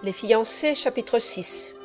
Les fiancés, chapitre 6.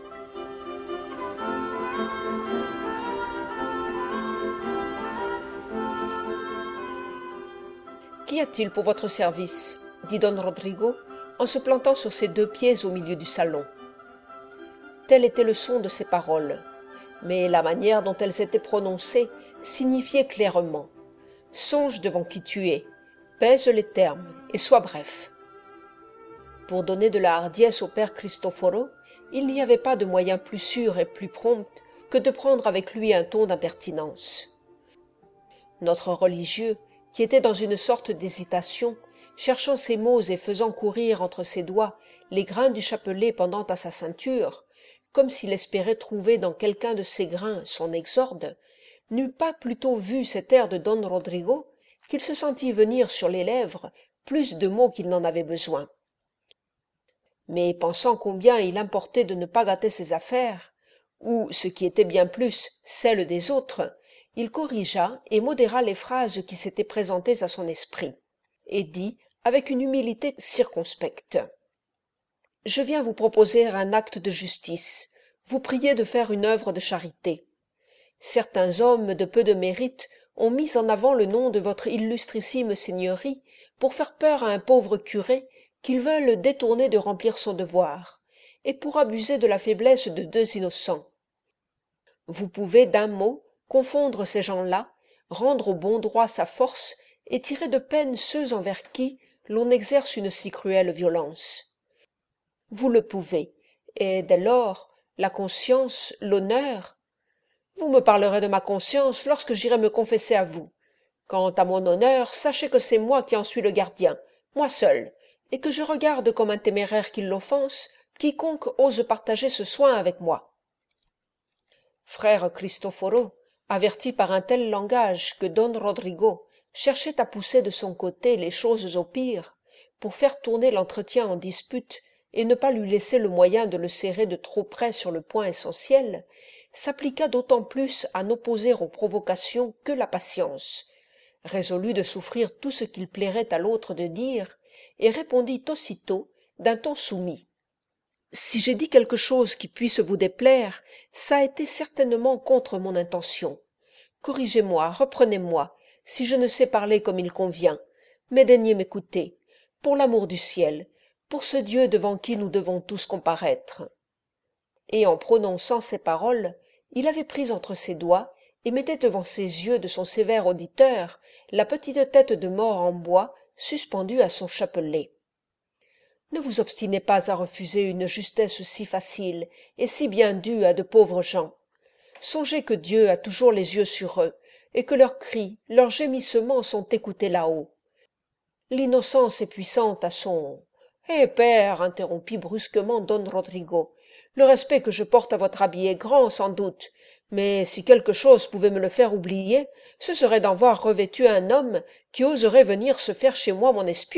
Qu'y a-t-il pour votre service? Dit don Rodrigo, en se plantant sur ses deux pieds au milieu du salon. Tel était le son de ses paroles, mais la manière dont elles étaient prononcées signifiait clairement « Songe devant qui tu es, pèse les termes et sois bref ». Pour donner de la hardiesse au père Cristoforo, il n'y avait pas de moyen plus sûr et plus prompt que de prendre avec lui un ton d'impertinence. Notre religieux, qui était dans une sorte d'hésitation, cherchant ses mots et faisant courir entre ses doigts les grains du chapelet pendant à sa ceinture, comme s'il espérait trouver dans quelqu'un de ces grains son exorde, n'eût pas plutôt vu cet air de don Rodrigo qu'il se sentit venir sur les lèvres plus de mots qu'il n'en avait besoin. Mais pensant combien il importait de ne pas gâter ses affaires, ou, ce qui était bien plus, celles des autres, il corrigea et modéra les phrases qui s'étaient présentées à son esprit, et dit avec une humilité circonspecte. « Je viens vous proposer un acte de justice, vous prier de faire une œuvre de charité. Certains hommes de peu de mérite ont mis en avant le nom de votre illustrissime seigneurie pour faire peur à un pauvre curé qu'ils veulent détourner de remplir son devoir, et pour abuser de la faiblesse de deux innocents. Vous pouvez d'un mot confondre ces gens-là, rendre au bon droit sa force et tirer de peine ceux envers qui l'on exerce une si cruelle violence. Vous le pouvez, et dès lors, la conscience, l'honneur... Vous me parlerez de ma conscience lorsque j'irai me confesser à vous. Quant à mon honneur, sachez que c'est moi qui en suis le gardien, moi seul, et que je regarde comme un téméraire qui l'offense quiconque ose partager ce soin avec moi. » Frère Cristoforo, averti par un tel langage que don Rodrigo cherchait à pousser de son côté les choses au pire, pour faire tourner l'entretien en dispute et ne pas lui laisser le moyen de le serrer de trop près sur le point essentiel, s'appliqua d'autant plus à n'opposer aux provocations que la patience, résolu de souffrir tout ce qu'il plairait à l'autre de dire, et répondit aussitôt d'un ton soumis. « Si j'ai dit quelque chose qui puisse vous déplaire, ça a été certainement contre mon intention. Corrigez-moi, reprenez-moi, si je ne sais parler comme il convient, mais daignez m'écouter, pour l'amour du ciel, pour ce Dieu devant qui nous devons tous comparaître. » Et en prononçant ces paroles, il avait pris entre ses doigts et mettait devant ses yeux de son sévère auditeur la petite tête de mort en bois suspendue à son chapelet. Ne vous obstinez pas à refuser une justesse si facile et si bien due à de pauvres gens. Songez que Dieu a toujours les yeux sur eux, et que leurs cris, leurs gémissements sont écoutés là-haut. L'innocence est puissante à son... « Eh, père, interrompit brusquement don Rodrigo, le respect que je porte à votre habit est grand, sans doute, mais si quelque chose pouvait me le faire oublier, ce serait d'en voir revêtu un homme qui oserait venir se faire chez moi mon espion. »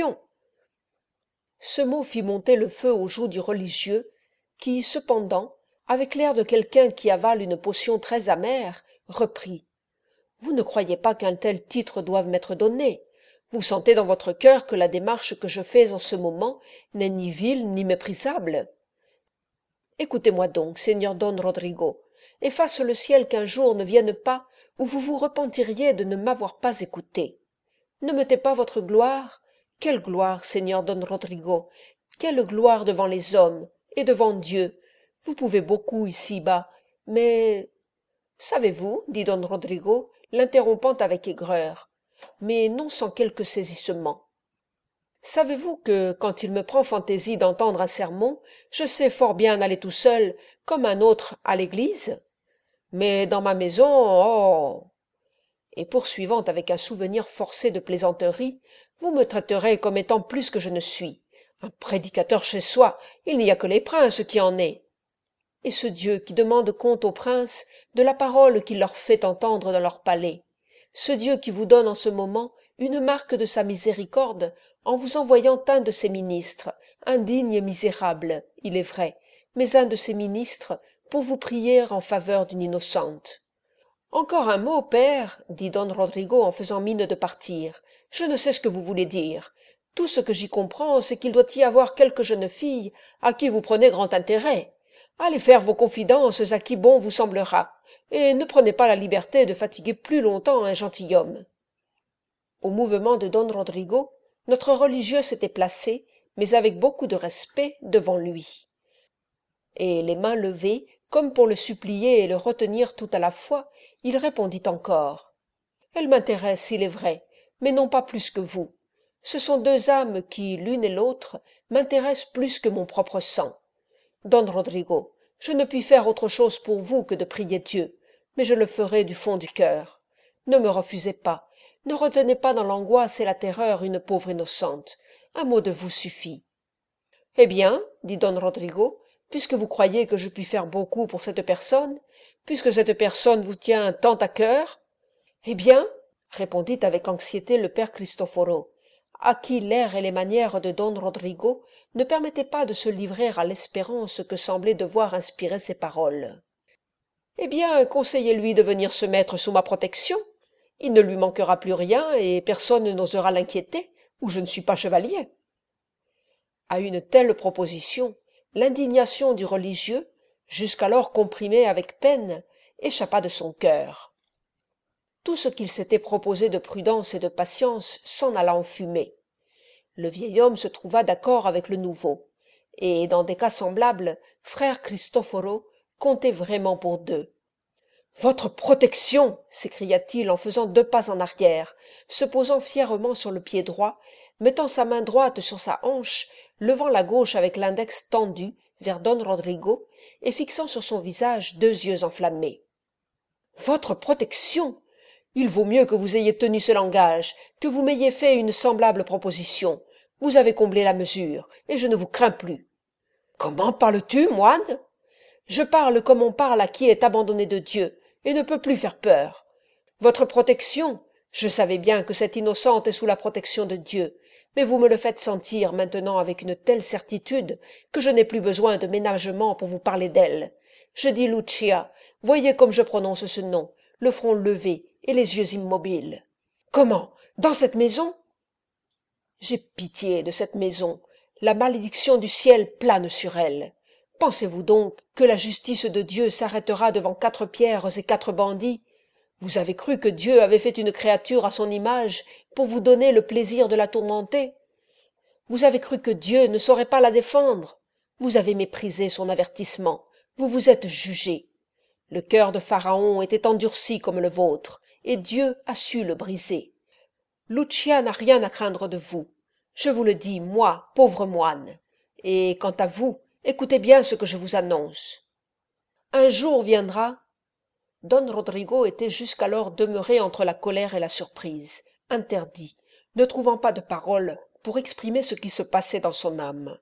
Ce mot fit monter le feu aux joues du religieux, qui, cependant, avec l'air de quelqu'un qui avale une potion très amère, reprit. « Vous ne croyez pas qu'un tel titre doive m'être donné. Vous sentez dans votre cœur que la démarche que je fais en ce moment n'est ni vile ni méprisable. Écoutez-moi donc, seigneur don Rodrigo, et fasse le ciel qu'un jour ne vienne pas où vous vous repentiriez de ne m'avoir pas écouté. Ne mettez pas votre gloire. Quelle gloire, seigneur don Rodrigo, quelle gloire devant les hommes et devant Dieu. Vous pouvez beaucoup ici-bas, mais... Savez-vous, dit don Rodrigo, l'interrompant avec aigreur, mais non sans quelque saisissement. Savez-vous que, quand il me prend fantaisie d'entendre un sermon, je sais fort bien aller tout seul, comme un autre à l'église? Mais dans ma maison, oh! Et poursuivant avec un souvenir forcé de plaisanterie, vous me traiterez comme étant plus que je ne suis. Un prédicateur chez soi, il n'y a que les princes qui en aient. Et ce Dieu qui demande compte aux princes de la parole qu'il leur fait entendre dans leur palais, ce Dieu qui vous donne en ce moment une marque de sa miséricorde en vous envoyant un de ses ministres, un digne misérable, il est vrai, mais un de ses ministres, pour vous prier en faveur d'une innocente. « Encore un mot, père, dit don Rodrigo en faisant mine de partir. Je ne sais ce que vous voulez dire. Tout ce que j'y comprends, c'est qu'il doit y avoir quelque jeune fille à qui vous prenez grand intérêt. Allez faire vos confidences à qui bon vous semblera, et ne prenez pas la liberté de fatiguer plus longtemps un gentilhomme. » Au mouvement de don Rodrigo, notre religieux s'était placé, mais avec beaucoup de respect, devant lui. Et les mains levées, comme pour le supplier et le retenir tout à la fois, il répondit encore. « Elle m'intéresse, il est vrai, mais non pas plus que vous. Ce sont deux âmes qui, l'une et l'autre, m'intéressent plus que mon propre sang. Don Rodrigo, je ne puis faire autre chose pour vous que de prier Dieu, mais je le ferai du fond du cœur. Ne me refusez pas, ne retenez pas dans l'angoisse et la terreur une pauvre innocente. Un mot de vous suffit. »« Eh bien, dit don Rodrigo, puisque vous croyez que je puis faire beaucoup pour cette personne, puisque cette personne vous tient tant à cœur, eh bien, répondit avec anxiété le père Cristoforo, à qui l'air et les manières de don Rodrigo ne permettaient pas de se livrer à l'espérance que semblaient devoir inspirer ces paroles. « Eh bien, conseillez-lui de venir se mettre sous ma protection. Il ne lui manquera plus rien et personne n'osera l'inquiéter, ou je ne suis pas chevalier. » À une telle proposition, l'indignation du religieux, jusqu'alors comprimée avec peine, échappa de son cœur. Tout ce qu'il s'était proposé de prudence et de patience s'en alla en fumée. Le vieil homme se trouva d'accord avec le nouveau, et dans des cas semblables, frère Cristoforo comptait vraiment pour deux. « Votre protection » s'écria-t-il en faisant 2 pas en arrière, se posant fièrement sur le pied droit, mettant sa main droite sur sa hanche, levant la gauche avec l'index tendu vers don Rodrigo et fixant sur son visage 2 yeux enflammés. « Votre protection ! Il vaut mieux que vous ayez tenu ce langage, que vous m'ayez fait une semblable proposition. Vous avez comblé la mesure, et je ne vous crains plus. »« Comment parles-tu, moine ?»« Je parle comme on parle à qui est abandonné de Dieu, et ne peut plus faire peur. Votre protection, je savais bien que cette innocente est sous la protection de Dieu, mais vous me le faites sentir maintenant avec une telle certitude que je n'ai plus besoin de ménagement pour vous parler d'elle. Je dis Lucia, voyez comme je prononce ce nom, le front levé et les yeux immobiles. Comment, dans cette maison ? J'ai pitié de cette maison, la malédiction du ciel plane sur elle. Pensez-vous donc que la justice de Dieu s'arrêtera devant 4 pierres et 4 bandits ? Vous avez cru que Dieu avait fait une créature à son image pour vous donner le plaisir de la tourmenter ? Vous avez cru que Dieu ne saurait pas la défendre ? Vous avez méprisé son avertissement, vous vous êtes jugé. Le cœur de Pharaon était endurci comme le vôtre, et Dieu a su le briser. Lucia n'a rien à craindre de vous. Je vous le dis, moi, pauvre moine. Et quant à vous, écoutez bien ce que je vous annonce. Un jour viendra. Don Rodrigo était jusqu'alors demeuré entre la colère et la surprise, interdit, ne trouvant pas de paroles pour exprimer ce qui se passait dans son âme.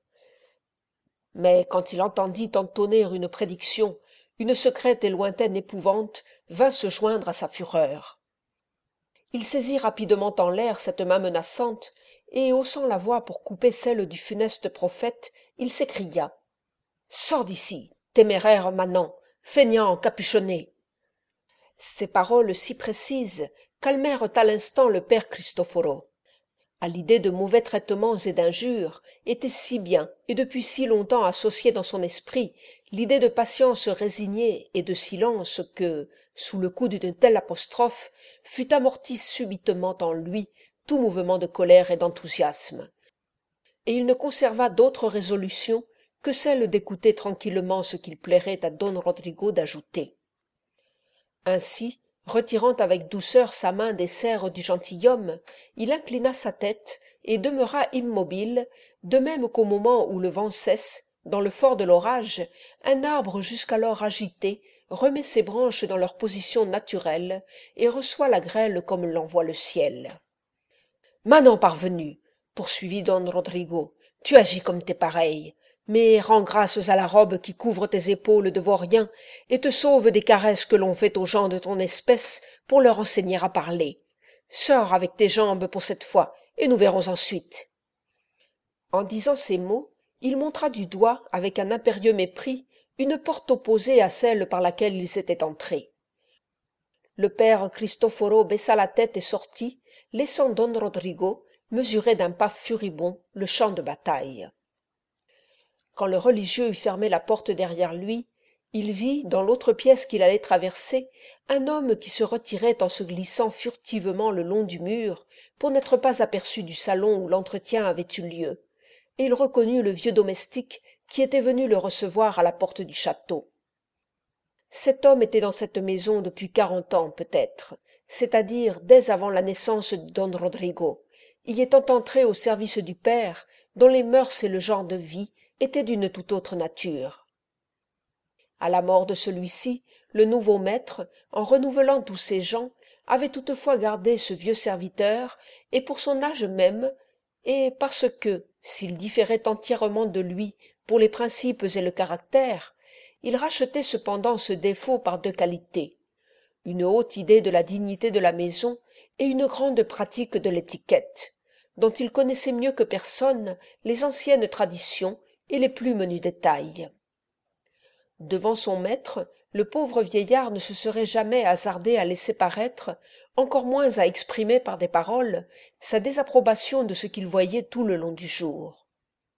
Mais quand il entendit entonner une prédiction, une secrète et lointaine épouvante vint se joindre à sa fureur. Il saisit rapidement en l'air cette main menaçante, et haussant la voix pour couper celle du funeste prophète, il s'écria. « Sors d'ici, téméraire manant, feignant encapuchonné !» Ces paroles si précises calmèrent à l'instant le père Cristoforo. À l'idée de mauvais traitements et d'injures était si bien et depuis si longtemps associée dans son esprit l'idée de patience résignée et de silence que, sous le coup d'une telle apostrophe, fut amorti subitement en lui tout mouvement de colère et d'enthousiasme. Et il ne conserva d'autre résolution que celle d'écouter tranquillement ce qu'il plairait à don Rodrigo d'ajouter. Ainsi, retirant avec douceur sa main des serres du gentilhomme, il inclina sa tête et demeura immobile, de même qu'au moment où le vent cesse, dans le fort de l'orage, un arbre jusqu'alors agité remet ses branches dans leur position naturelle et reçoit la grêle comme l'envoie le ciel. « Manant parvenu, poursuivit don Rodrigo, tu agis comme tes pareils, mais rends grâces à la robe qui couvre tes épaules de vaurien et te sauve des caresses que l'on fait aux gens de ton espèce pour leur enseigner à parler. Sors avec tes jambes pour cette fois, et nous verrons ensuite. » En disant ces mots, il montra du doigt, avec un impérieux mépris, une porte opposée à celle par laquelle ils étaient entrés. Le père Cristoforo baissa la tête et sortit, laissant don Rodrigo, mesurait d'un pas furibond le champ de bataille. Quand le religieux eut fermé la porte derrière lui, il vit, dans l'autre pièce qu'il allait traverser, un homme qui se retirait en se glissant furtivement le long du mur pour n'être pas aperçu du salon où l'entretien avait eu lieu, et il reconnut le vieux domestique qui était venu le recevoir à la porte du château. Cet homme était dans cette maison depuis 40 ans peut-être, c'est-à-dire dès avant la naissance de don Rodrigo, y étant entré au service du père, dont les mœurs et le genre de vie étaient d'une toute autre nature. À la mort de celui-ci, le nouveau maître, en renouvelant tous ses gens, avait toutefois gardé ce vieux serviteur, et pour son âge même, et parce que, s'il différait entièrement de lui pour les principes et le caractère, il rachetait cependant ce défaut par 2 qualités, une haute idée de la dignité de la maison et une grande pratique de l'étiquette, dont il connaissait mieux que personne les anciennes traditions et les plus menus détails. Devant son maître, le pauvre vieillard ne se serait jamais hasardé à laisser paraître, encore moins à exprimer par des paroles, sa désapprobation de ce qu'il voyait tout le long du jour.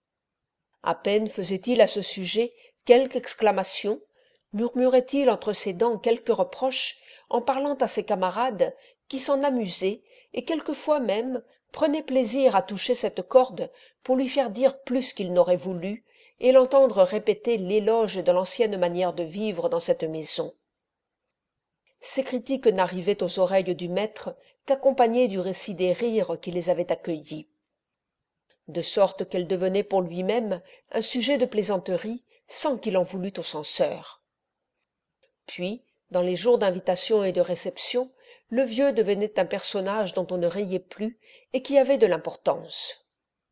À peine faisait-il à ce sujet quelque exclamation, murmurait-il entre ses dents quelques reproches en parlant à ses camarades qui s'en amusaient et quelquefois même prenaient plaisir à toucher cette corde pour lui faire dire plus qu'il n'aurait voulu et l'entendre répéter l'éloge de l'ancienne manière de vivre dans cette maison. Ces critiques n'arrivaient aux oreilles du maître qu'accompagnées du récit des rires qui les avaient accueillis, de sorte qu'elles devenaient pour lui-même un sujet de plaisanterie sans qu'il en voulût au censeur. Puis, dans les jours d'invitation et de réception, le vieux devenait un personnage dont on ne riait plus et qui avait de l'importance.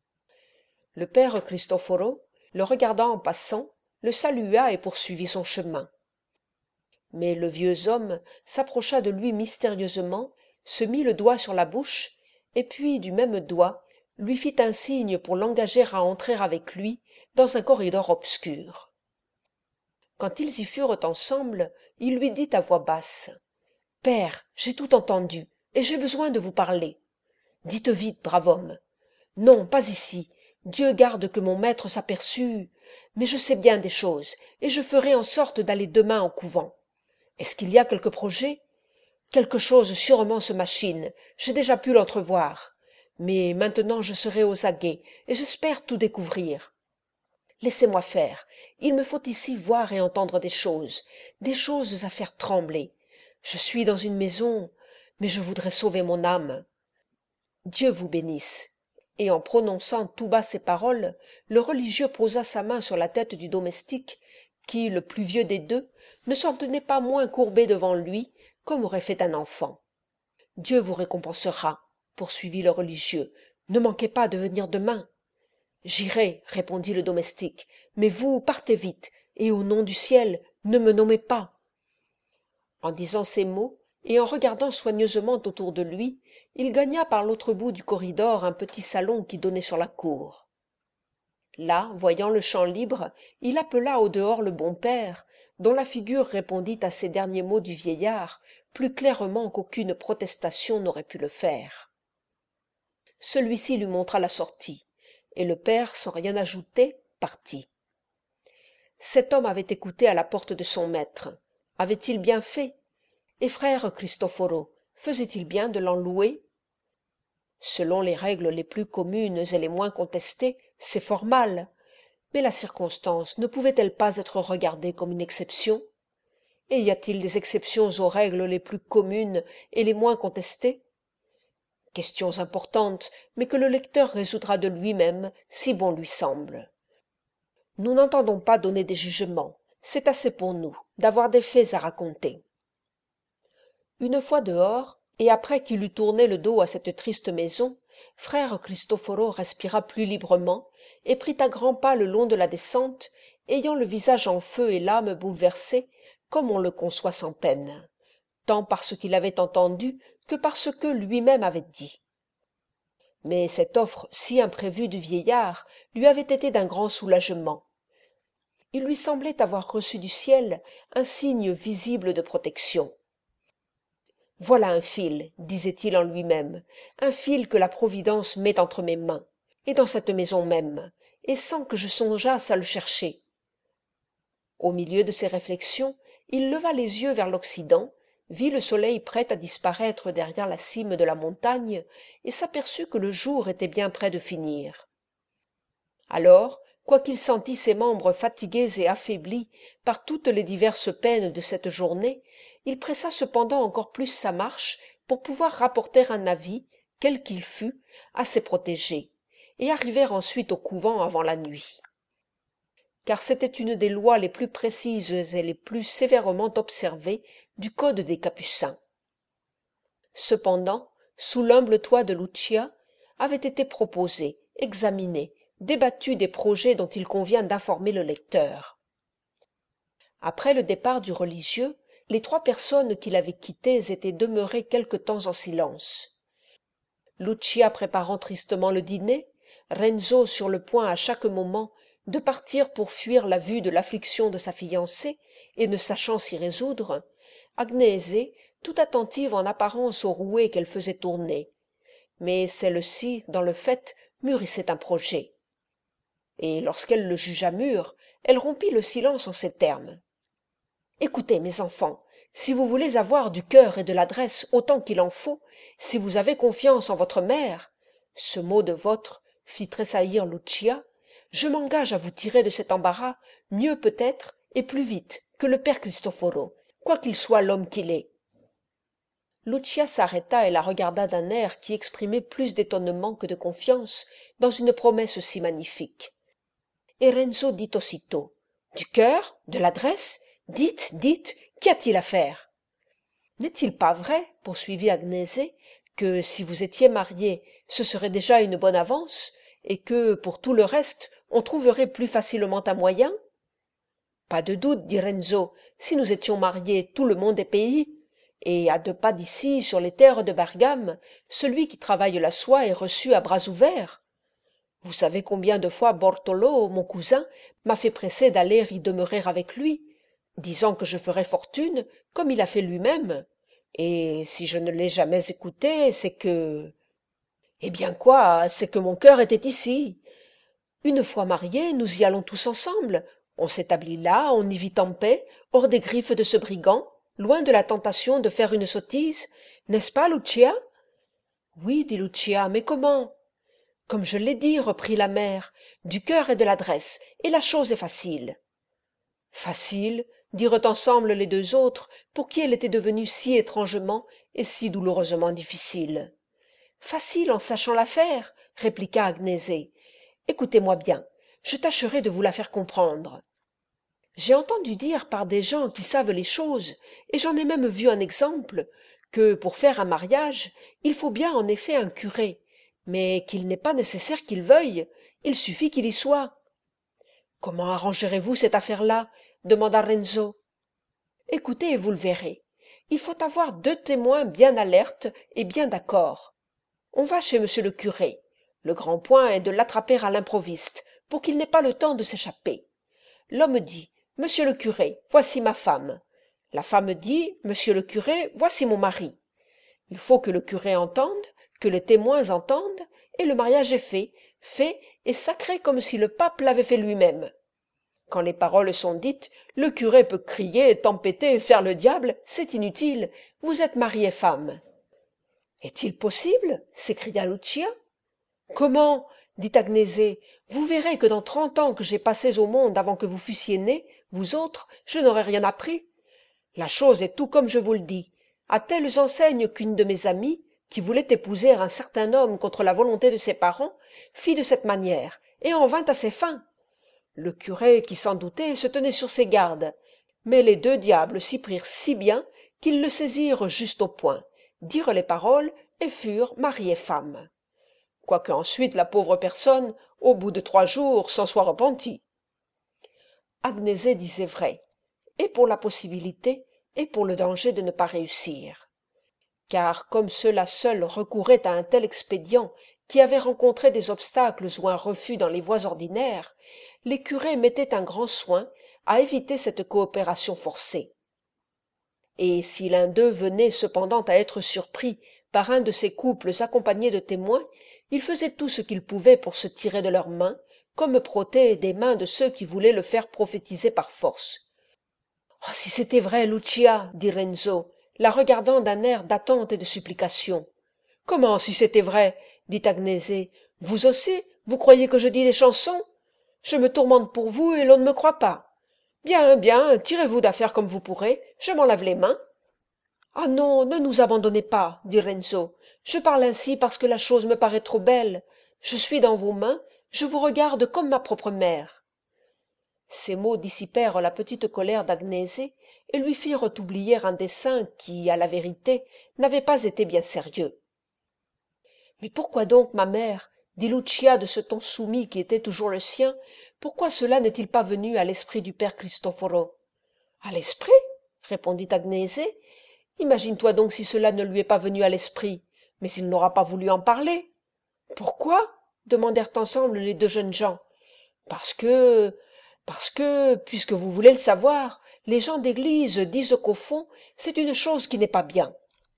Le père Cristoforo, le regardant en passant, le salua et poursuivit son chemin. Mais le vieux homme s'approcha de lui mystérieusement, se mit le doigt sur la bouche, et puis, du même doigt, lui fit un signe pour l'engager à entrer avec lui dans un corridor obscur. Quand ils y furent ensemble, il lui dit à voix basse: « Père, j'ai tout entendu, et j'ai besoin de vous parler. Dites vite, brave homme. Non, pas ici. Dieu garde que mon maître s'aperçût. Mais je sais bien des choses, et je ferai en sorte d'aller demain au couvent. Est-ce qu'il y a quelque projet? Quelque chose sûrement se machine, j'ai déjà pu l'entrevoir. Mais maintenant je serai aux aguets, et j'espère tout découvrir. Laissez-moi faire, il me faut ici voir et entendre des choses à faire trembler. Je suis dans une maison, mais je voudrais sauver mon âme. Dieu vous bénisse. » Et en prononçant tout bas ces paroles, le religieux posa sa main sur la tête du domestique, qui, le plus vieux des deux, ne s'en tenait pas moins courbé devant lui, comme aurait fait un enfant. « Dieu vous récompensera, » poursuivit le religieux. « Ne manquez pas de venir demain. »« J'irai, » répondit le domestique, « mais vous partez vite, et au nom du ciel, ne me nommez pas. » En disant ces mots, et en regardant soigneusement autour de lui, il gagna par l'autre bout du corridor un petit salon qui donnait sur la cour. Là, voyant le champ libre, il appela au dehors le bon père, dont la figure répondit à ces derniers mots du vieillard plus clairement qu'aucune protestation n'aurait pu le faire. Celui-ci lui montra la sortie, et le père, sans rien ajouter, partit. Cet homme avait écouté à la porte de son maître. Avait-il bien fait? Et frère Cristoforo, faisait-il bien de l'en louer? Selon les règles les plus communes et les moins contestées, c'est fort mal, mais la circonstance ne pouvait-elle pas être regardée comme une exception? Et y a-t-il des exceptions aux règles les plus communes et les moins contestées? Questions importantes, mais que le lecteur résoudra de lui-même, si bon lui semble. Nous n'entendons pas donner des jugements, c'est assez pour nous d'avoir des faits à raconter. Une fois dehors, et après qu'il eut tourné le dos à cette triste maison, frère Cristoforo respira plus librement et prit à grands pas le long de la descente, ayant le visage en feu et l'âme bouleversée, comme on le conçoit sans peine, tant par ce qu'il avait entendu que par ce que lui-même avait dit. Mais cette offre si imprévue du vieillard lui avait été d'un grand soulagement. Il lui semblait avoir reçu du ciel un signe visible de protection. Voilà un fil, disait-il en lui-même, un fil que la Providence met entre mes mains, et dans cette maison même, et sans que je songeasse à le chercher. Au milieu de ces réflexions, il leva les yeux vers l'Occident, vit le soleil prêt à disparaître derrière la cime de la montagne, et s'aperçut que le jour était bien près de finir. Alors, quoiqu'il sentît ses membres fatigués et affaiblis par toutes les diverses peines de cette journée, il pressa cependant encore plus sa marche pour pouvoir rapporter un avis, quel qu'il fût, à ses protégés, et arriver ensuite au couvent avant la nuit. Car c'était une des lois les plus précises et les plus sévèrement observées du code des Capucins. Cependant, sous l'humble toit de Lucia, avaient été proposés, examinés, débattus des projets dont il convient d'informer le lecteur. Après le départ du religieux, les 3 personnes qui l'avaient quitté étaient demeurées quelque temps en silence. Lucia préparant tristement le dîner, Renzo sur le point à chaque moment de partir pour fuir la vue de l'affliction de sa fiancée et ne sachant s'y résoudre, Agnese, tout attentive en apparence aux rouets qu'elle faisait tourner. Mais celle-ci, dans le fait, mûrissait un projet. Et lorsqu'elle le jugea mûr, elle rompit le silence en ces termes. « Écoutez, mes enfants, si vous voulez avoir du cœur et de l'adresse autant qu'il en faut, si vous avez confiance en votre mère, ce mot de votre fit tressaillir Lucia, je m'engage à vous tirer de cet embarras mieux peut-être et plus vite que le père Cristoforo, quoiqu'il soit l'homme qu'il est. » Lucia s'arrêta et la regarda d'un air qui exprimait plus d'étonnement que de confiance dans une promesse si magnifique. Et Renzo dit aussitôt: « Du cœur? De l'adresse? Dites, dites, qu'y a-t-il à faire ?» « N'est-il pas vrai, poursuivit Agnese, que si vous étiez mariés, ce serait déjà une bonne avance, et que, pour tout le reste, on trouverait plus facilement un moyen? » « Pas de doute, dit Renzo, si nous étions mariés, tout le monde est payé, et à 2 pas d'ici, sur les terres de Bergame, celui qui travaille la soie est reçu à bras ouverts. Vous savez combien de fois Bortolo, mon cousin, m'a fait presser d'aller y demeurer avec lui, disant que je ferais fortune, comme il a fait lui-même, et si je ne l'ai jamais écouté, c'est que... Eh bien quoi, c'est que mon cœur était ici. Une fois mariés, nous y allons tous ensemble, on s'établit là, on y vit en paix, hors des griffes de ce brigand, loin de la tentation de faire une sottise, n'est-ce pas, Lucia? Oui, dit Lucia, mais comment? Comme je l'ai dit, reprit la mère, du cœur et de l'adresse, et la chose est facile. Facile, dirent ensemble les 2 autres, pour qui elle était devenue si étrangement et si douloureusement difficile. Facile en sachant la faire, répliqua Agnese. Écoutez-moi bien, je tâcherai de vous la faire comprendre. J'ai entendu dire par des gens qui savent les choses, et j'en ai même vu un exemple, que pour faire un mariage, il faut bien en effet un curé, mais qu'il n'est pas nécessaire qu'il veuille, il suffit qu'il y soit. « Comment arrangerez-vous cette affaire-là » demanda Renzo. « Écoutez et vous le verrez. Il faut avoir 2 témoins bien alertes et bien d'accord. On va chez monsieur le curé. Le grand point est de l'attraper à l'improviste, pour qu'il n'ait pas le temps de s'échapper. L'homme dit: « Monsieur le curé, voici ma femme. » La femme dit: « Monsieur le curé, voici mon mari. » Il faut que le curé entende, que les témoins entendent, et le mariage est fait et sacré comme si le pape l'avait fait lui-même. Quand les paroles sont dites, le curé peut crier, tempêter, faire le diable, c'est inutile, vous êtes mari et femme. « Est-il possible ?» s'écria Lucia. « Comment ?» dit Agnese. « Vous verrez que dans 30 ans que j'ai passés au monde avant que vous fussiez nés, vous autres, je n'aurai rien appris. La chose est tout comme je vous le dis, à telles enseignes qu'une de mes amies, qui voulait épouser un certain homme contre la volonté de ses parents, fit de cette manière, et en vint à ses fins. Le curé, qui s'en doutait, se tenait sur ses gardes, mais les 2 diables s'y prirent si bien qu'ils le saisirent juste au point, dirent les paroles et furent mari et femme. Quoique ensuite la pauvre personne, au bout de 3 jours, s'en soit repentie. » Agnese disait vrai, et pour la possibilité, et pour le danger de ne pas réussir. Car comme ceux-là seuls recouraient à un tel expédient qui avait rencontré des obstacles ou un refus dans les voies ordinaires, les curés mettaient un grand soin à éviter cette coopération forcée. et si l'un d'eux venait cependant à être surpris par un de ces couples accompagnés de témoins, il faisait tout ce qu'il pouvait pour se tirer de leurs mains, comme Protée des mains de ceux qui voulaient le faire prophétiser par force. « Oh, si c'était vrai, Lucia !» dit Renzo, la regardant d'un air d'attente et de supplication. « Comment, si c'était vrai ?» dit Agnese. « Vous aussi, vous croyez que je dis des chansons ? Je me tourmente pour vous et l'on ne me croit pas. Bien, bien, tirez-vous d'affaire comme vous pourrez, je m'en lave les mains. » « Ah non, ne nous abandonnez pas, » dit Renzo. « Je parle ainsi parce que la chose me paraît trop belle. Je suis dans vos mains, je vous regarde comme ma propre mère. » Ces mots dissipèrent la petite colère d'Agnese et lui firent oublier un dessein qui, à la vérité, n'avait pas été bien sérieux. « Mais pourquoi donc, ma mère, dit Lucia de ce ton soumis qui était toujours le sien, pourquoi cela n'est-il pas venu à l'esprit du père Cristoforo ?»« À l'esprit ?» répondit Agnese. « Imagine-toi donc si cela ne lui est pas venu à l'esprit, mais il n'aura pas voulu en parler. »« Pourquoi ?» demandèrent ensemble les deux jeunes gens. « Parce que, puisque vous voulez le savoir, les gens d'église disent qu'au fond, c'est une chose qui n'est pas bien. »«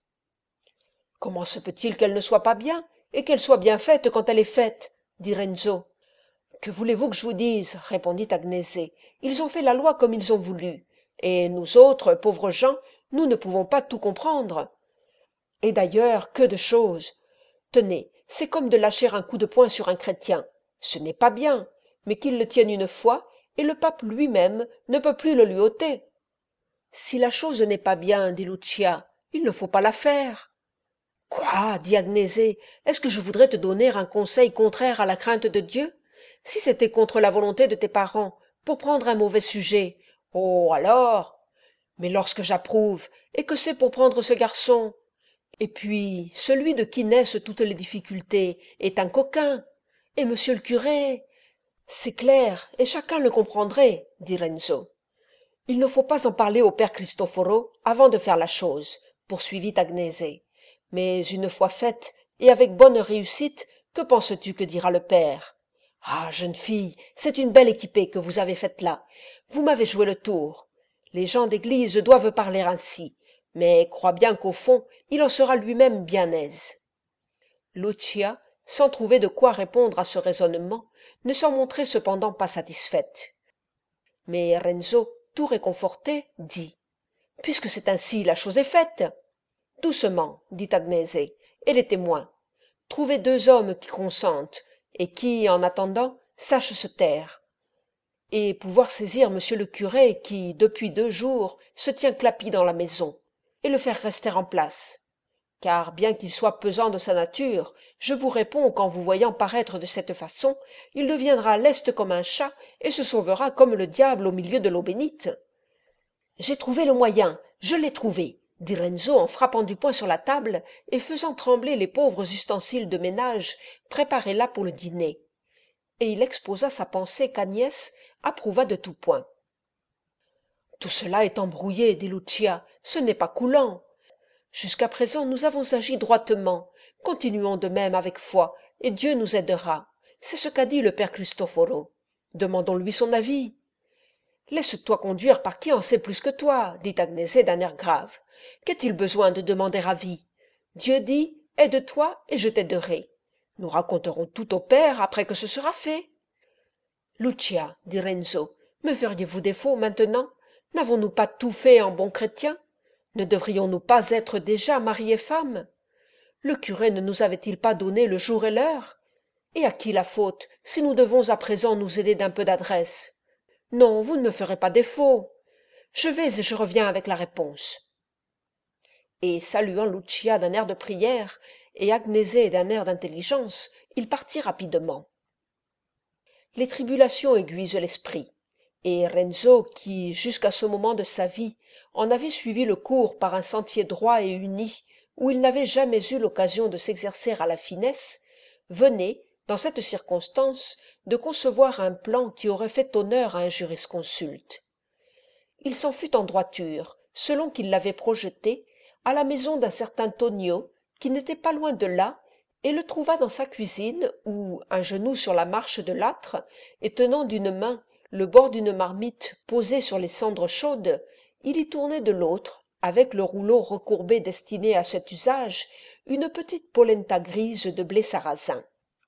Comment se peut-il qu'elle ne soit pas bien, et qu'elle soit bien faite quand elle est faite ?» dit Renzo. « Que voulez-vous que je vous dise ?» répondit Agnese. « Ils ont fait la loi comme ils ont voulu, et nous autres, pauvres gens, nous ne pouvons pas tout comprendre. Et d'ailleurs, que de choses. Tenez, c'est comme de lâcher un coup de poing sur un chrétien. Ce n'est pas bien, mais qu'il le tienne une fois, et le pape lui-même ne peut plus le lui ôter. »« Si la chose n'est pas bien, dit Lucia, il ne faut pas la faire. »« Quoi, dit Agnese, est-ce que je voudrais te donner un conseil contraire à la crainte de Dieu? Si c'était contre la volonté de tes parents, pour prendre un mauvais sujet, oh alors! Mais lorsque j'approuve, et que c'est pour prendre ce garçon. Et puis, celui de qui naissent toutes les difficultés est un coquin. Et monsieur le curé, c'est clair, et chacun le comprendrait, dit Renzo. Il ne faut pas en parler au père Cristoforo avant de faire la chose, poursuivit Agnese. Mais une fois faite, et avec bonne réussite, que penses-tu que dira le père? Ah, jeune fille, c'est une belle équipée que vous avez faite là. Vous m'avez joué le tour. Les gens d'église doivent parler ainsi, mais crois bien qu'au fond, il en sera lui-même bien aise. Lucia, sans trouver de quoi répondre à ce raisonnement, ne s'en montrait cependant pas satisfaite. Mais Renzo, tout réconforté, dit « Puisque c'est ainsi, la chose est faite. »« Doucement, dit Agnese, et les témoins. Trouvez deux hommes qui consentent, et qui, en attendant, sachent se taire. Et pouvoir saisir monsieur le curé qui, depuis 2 jours, se tient clapi dans la maison, et le faire rester en place. Car, bien qu'il soit pesant de sa nature, je vous réponds qu'en vous voyant paraître de cette façon, il deviendra leste comme un chat et se sauvera comme le diable au milieu de l'eau bénite. »« J'ai trouvé le moyen, je l'ai trouvé, » dit Renzo en frappant du poing sur la table et faisant trembler les pauvres ustensiles de ménage préparés là pour le dîner. Et il exposa sa pensée qu'Agnès approuva de tout point. « Tout cela est embrouillé, dit Lucia, ce n'est pas coulant. Jusqu'à présent nous avons agi droitement, continuons de même avec foi, et Dieu nous aidera. C'est ce qu'a dit le père Cristoforo. Demandons-lui son avis. »« Laisse-toi conduire par qui en sait plus que toi, dit Agnese d'un air grave. Qu'est-il besoin de demander avis? Dieu dit, aide-toi et je t'aiderai. Nous raconterons tout au père après que ce sera fait. »« Lucia, dit Renzo, me feriez-vous défaut maintenant? N'avons-nous pas tout fait en bons chrétiens? Ne devrions-nous pas être déjà mari et femme? Le curé ne nous avait-il pas donné le jour et l'heure? Et à qui la faute, si nous devons à présent nous aider d'un peu d'adresse? Non, vous ne me ferez pas défaut. Je vais et je reviens avec la réponse. » Et saluant Lucia d'un air de prière et Agnese d'un air d'intelligence, il partit rapidement. Les tribulations aiguisent l'esprit, et Renzo, qui, jusqu'à ce moment de sa vie, en avait suivi le cours par un sentier droit et uni, où il n'avait jamais eu l'occasion de s'exercer à la finesse, venait, dans cette circonstance, de concevoir un plan qui aurait fait honneur à un jurisconsulte. Il s'en fut en droiture, selon qu'il l'avait projeté, à la maison d'un certain Tonio, qui n'était pas loin de là, et le trouva dans sa cuisine où, un genou sur la marche de l'âtre, et tenant d'une main le bord d'une marmite posée sur les cendres chaudes, il y tournait de l'autre, avec le rouleau recourbé destiné à cet usage, une petite polenta grise de blé sarrasin.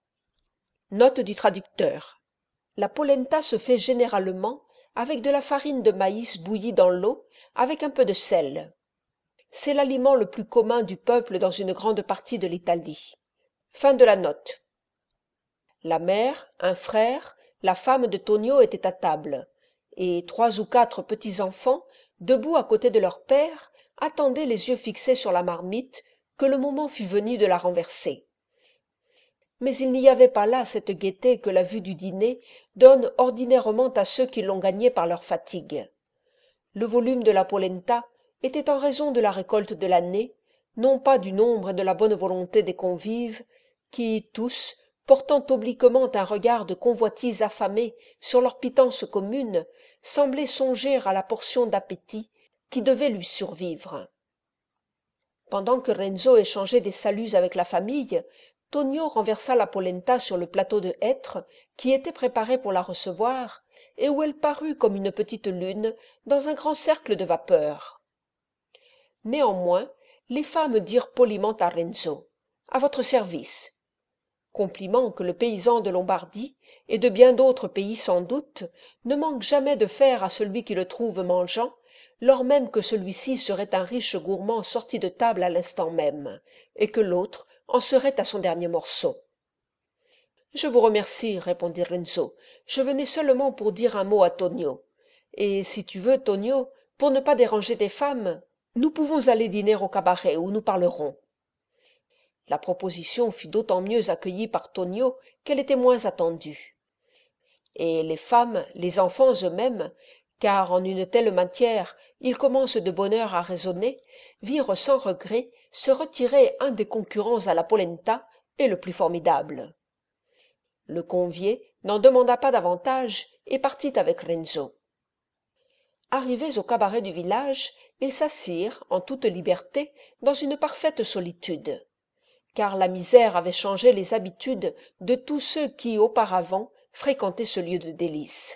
Note du traducteur. La polenta se fait généralement avec de la farine de maïs bouillie dans l'eau avec un peu de sel. C'est l'aliment le plus commun du peuple dans une grande partie de l'Italie. Fin de la note. La mère, un frère, la femme de Tonio étaient à table, et 3 ou 4 petits-enfants, debout à côté de leur père, attendaient les yeux fixés sur la marmite que le moment fût venu de la renverser. Mais il n'y avait pas là cette gaieté que la vue du dîner donne ordinairement à ceux qui l'ont gagnée par leur fatigue. Le volume de la polenta était en raison de la récolte de l'année, non pas du nombre et de la bonne volonté des convives, qui, tous, portant obliquement un regard de convoitise affamée sur leur pitance commune, semblaient songer à la portion d'appétit qui devait lui survivre. Pendant que Renzo échangeait des saluts avec la famille, Tonio renversa la polenta sur le plateau de hêtre qui était préparé pour la recevoir et où elle parut comme une petite lune dans un grand cercle de vapeur. Néanmoins, les femmes dirent poliment à Renzo « À votre service », compliment que le paysan de Lombardie, et de bien d'autres pays sans doute, ne manque jamais de faire à celui qui le trouve mangeant, lors même que celui-ci serait un riche gourmand sorti de table à l'instant même, et que l'autre en serait à son dernier morceau. « Je vous remercie, répondit Renzo. Je venais seulement pour dire un mot à Tonio. Et si tu veux, Tonio, pour ne pas déranger tes femmes, nous pouvons aller dîner au cabaret où nous parlerons. » La proposition fut d'autant mieux accueillie par Tonio qu'elle était moins attendue. Et les femmes, les enfants eux-mêmes, car en une telle matière ils commencent de bonne heure à raisonner, virent sans regret se retirer un des concurrents à la polenta et le plus formidable. Le convié n'en demanda pas davantage et partit avec Renzo. Arrivés au cabaret du village, ils s'assirent en toute liberté dans une parfaite solitude, car la misère avait changé les habitudes de tous ceux qui auparavant fréquentaient ce lieu de délices.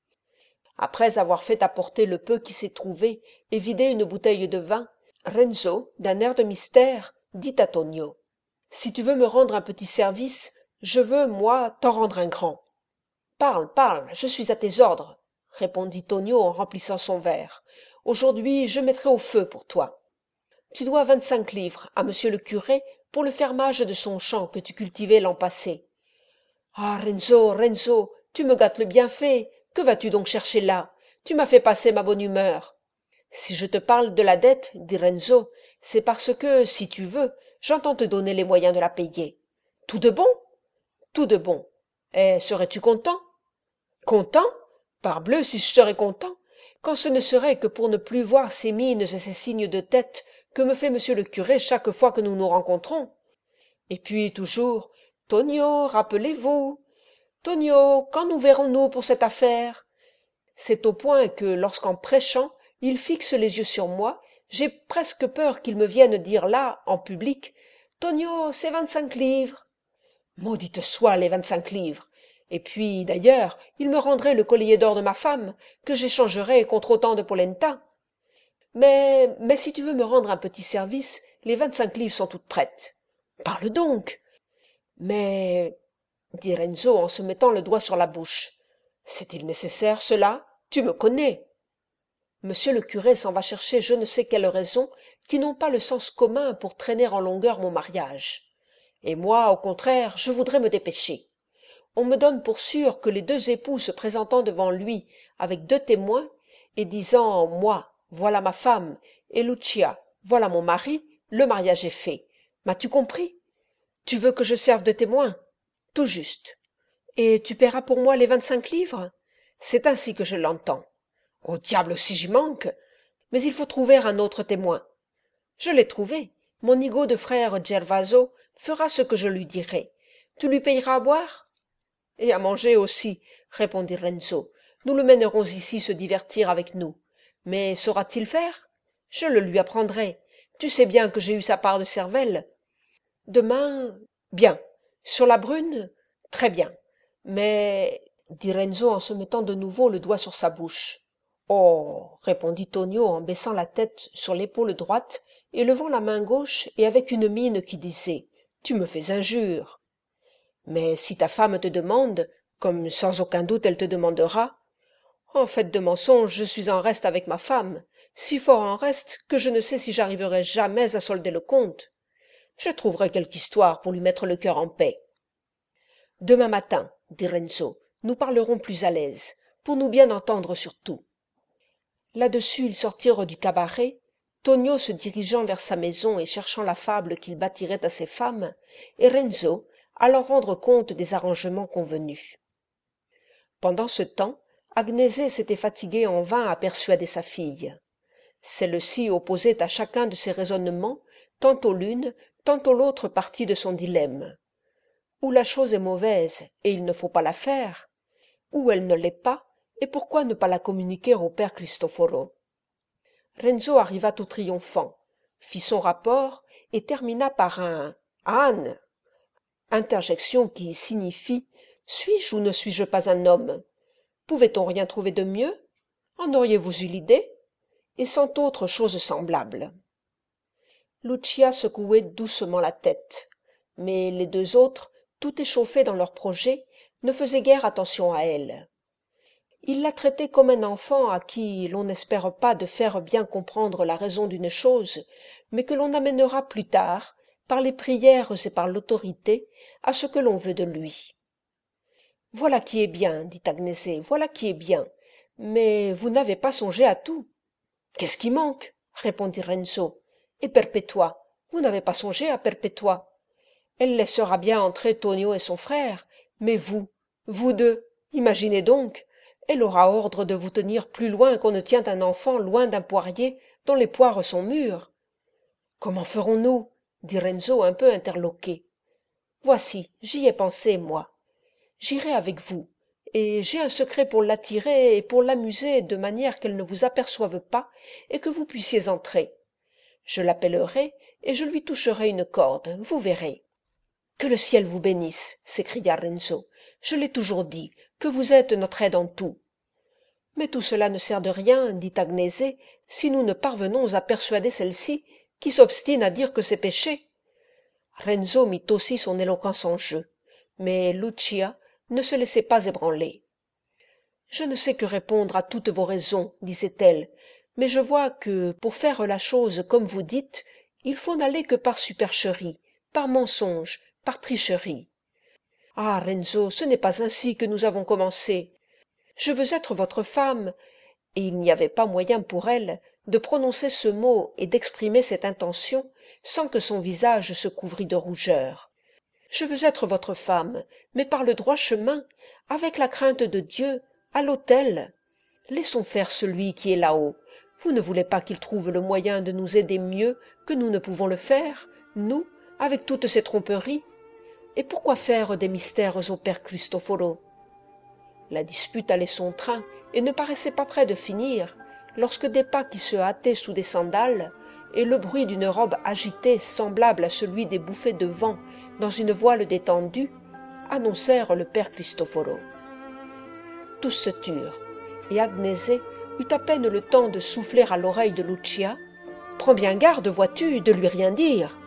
Après avoir fait apporter le peu qui s'y trouvait et vidé une bouteille de vin, Renzo, d'un air de mystère, dit à Tonio « Si tu veux me rendre un petit service, je veux, moi, t'en rendre un grand. »« Parle, parle, je suis à tes ordres, » répondit Tonio en remplissant son verre. « Aujourd'hui, je mettrai au feu pour toi. Tu dois 25 livres à monsieur le curé pour le fermage de son champ que tu cultivais l'an passé. »« Ah, Renzo, Renzo, tu me gâtes le bienfait. Que vas-tu donc chercher là? Tu m'as fait passer ma bonne humeur. »« Si je te parle de la dette, dit Renzo, c'est parce que, si tu veux, j'entends te donner les moyens de la payer. »« Tout de bon? »« Tout de bon. Et serais-tu content? »« Content? Parbleu, si je serais content, quand ce ne serait que pour ne plus voir ces mines et ces signes de tête que me fait monsieur le curé chaque fois que nous nous rencontrons. Et puis toujours, Tonio, rappelez-vous. Tonio, quand nous verrons-nous pour cette affaire? C'est au point que, lorsqu'en prêchant, il fixe les yeux sur moi, j'ai presque peur qu'il me vienne dire là, en public, Tonio, c'est 25 livres. Maudite soit les 25 livres. Et puis, d'ailleurs, il me rendrait le collier d'or de ma femme, que j'échangerais contre autant de polenta. Mais si tu veux me rendre un petit service, les 25 livres sont toutes prêtes. Parle donc. Mais, dit Renzo en se mettant le doigt sur la bouche, c'est-il nécessaire cela? Tu me connais. Monsieur le curé s'en va chercher je ne sais quelles raisons qui n'ont pas le sens commun pour traîner en longueur mon mariage. Et moi, au contraire, je voudrais me dépêcher. On me donne pour sûr que les 2 époux se présentant devant lui avec 2 témoins et disant « Moi, voilà ma femme, et Lucia, voilà mon mari, le mariage est fait. M'as-tu compris? Tu veux que je serve de témoin? Tout juste. Et tu paieras pour moi les 25 livres? C'est ainsi que je l'entends. Au diable si j'y manque! Mais il faut trouver un autre témoin. Je l'ai trouvé. Mon nigaud de frère Gervaso fera ce que je lui dirai. Tu lui payeras à boire? Et à manger aussi, répondit Renzo. Nous le mènerons ici se divertir avec nous. Mais saura-t-il faire? Je le lui apprendrai. Tu sais bien que j'ai eu sa part de cervelle. Demain, bien. Sur la brune, très bien. Mais, dit Renzo en se mettant de nouveau le doigt sur sa bouche, Oh, répondit Tonio en baissant la tête sur l'épaule droite et levant la main gauche et avec une mine qui disait « Tu me fais injure !» Mais si ta femme te demande, comme sans aucun doute elle te demandera, en fait de mensonge, je suis en reste avec ma femme, si fort en reste que je ne sais si j'arriverai jamais à solder le compte. Je trouverai quelque histoire pour lui mettre le cœur en paix. Demain matin, dit Renzo, nous parlerons plus à l'aise, pour nous bien entendre surtout. Là-dessus, ils sortirent du cabaret, Tonio se dirigeant vers sa maison et cherchant la fable qu'il bâtirait à ses femmes, et Renzo allant rendre compte des arrangements convenus. Pendant ce temps, Agnese s'était fatiguée en vain à persuader sa fille. Celle-ci opposait à chacun de ses raisonnements tantôt l'une, tantôt l'autre partie de son dilemme. Ou la chose est mauvaise, et il ne faut pas la faire, ou elle ne l'est pas, et pourquoi ne pas la communiquer au père Cristoforo? Renzo arriva tout triomphant, fit son rapport et termina par un « Anne !» interjection qui signifie « Suis-je ou ne suis-je pas un homme? Pouvait-on rien trouver de mieux? En auriez-vous eu l'idée ?» et cent autres choses semblables. Lucia secouait doucement la tête, mais les deux autres, tout échauffés dans leur projet, ne faisaient guère attention à elle. Ils la traitaient comme un enfant à qui l'on n'espère pas de faire bien comprendre la raison d'une chose, mais que l'on amènera plus tard, par les prières et par l'autorité, à ce que l'on veut de lui. « Voilà qui est bien, dit Agnese, voilà qui est bien, mais vous n'avez pas songé à tout. »« Qu'est-ce qui manque ?» répondit Renzo. « Et Perpétua, vous n'avez pas songé à Perpétua. Elle laissera bien entrer Tonio et son frère, mais vous deux, imaginez donc, elle aura ordre de vous tenir plus loin qu'on ne tient un enfant loin d'un poirier dont les poires sont mûres. »« Comment ferons-nous » dit Renzo un peu interloqué. « Voici, j'y ai pensé, moi. J'irai avec vous, et j'ai un secret pour l'attirer et pour l'amuser de manière qu'elle ne vous aperçoive pas et que vous puissiez entrer. Je l'appellerai et je lui toucherai une corde, vous verrez. »« Que le ciel vous bénisse !» s'écria Renzo. « Je l'ai toujours dit, que vous êtes notre aide en tout. »« Mais tout cela ne sert de rien, dit Agnese, si nous ne parvenons à persuader celle-ci, qui s'obstine à dire que c'est péché. » Renzo mit aussi son éloquence en jeu, mais Lucia ne se laissait pas ébranler. « Je ne sais que répondre à toutes vos raisons, disait-elle, mais je vois que, pour faire la chose comme vous dites, il faut n'aller que par supercherie, par mensonge, par tricherie. Ah, Renzo, ce n'est pas ainsi que nous avons commencé. Je veux être votre femme, et il n'y avait pas moyen pour elle de prononcer ce mot et d'exprimer cette intention sans que son visage se couvrît de rougeur. Je veux être votre femme, mais par le droit chemin, avec la crainte de Dieu, à l'autel. Laissons faire celui qui est là-haut. Vous ne voulez pas qu'il trouve le moyen de nous aider mieux que nous ne pouvons le faire, nous, avec toutes ces tromperies? Et pourquoi faire des mystères au père Cristoforo? La dispute allait son train et ne paraissait pas près de finir, lorsque des pas qui se hâtaient sous des sandales et le bruit d'une robe agitée semblable à celui des bouffées de vent dans une voile détendue annoncèrent le père Cristoforo. Tous se turent, et Agnese eut à peine le temps de souffler à l'oreille de Lucia. « Prends bien garde, vois-tu, de lui rien dire.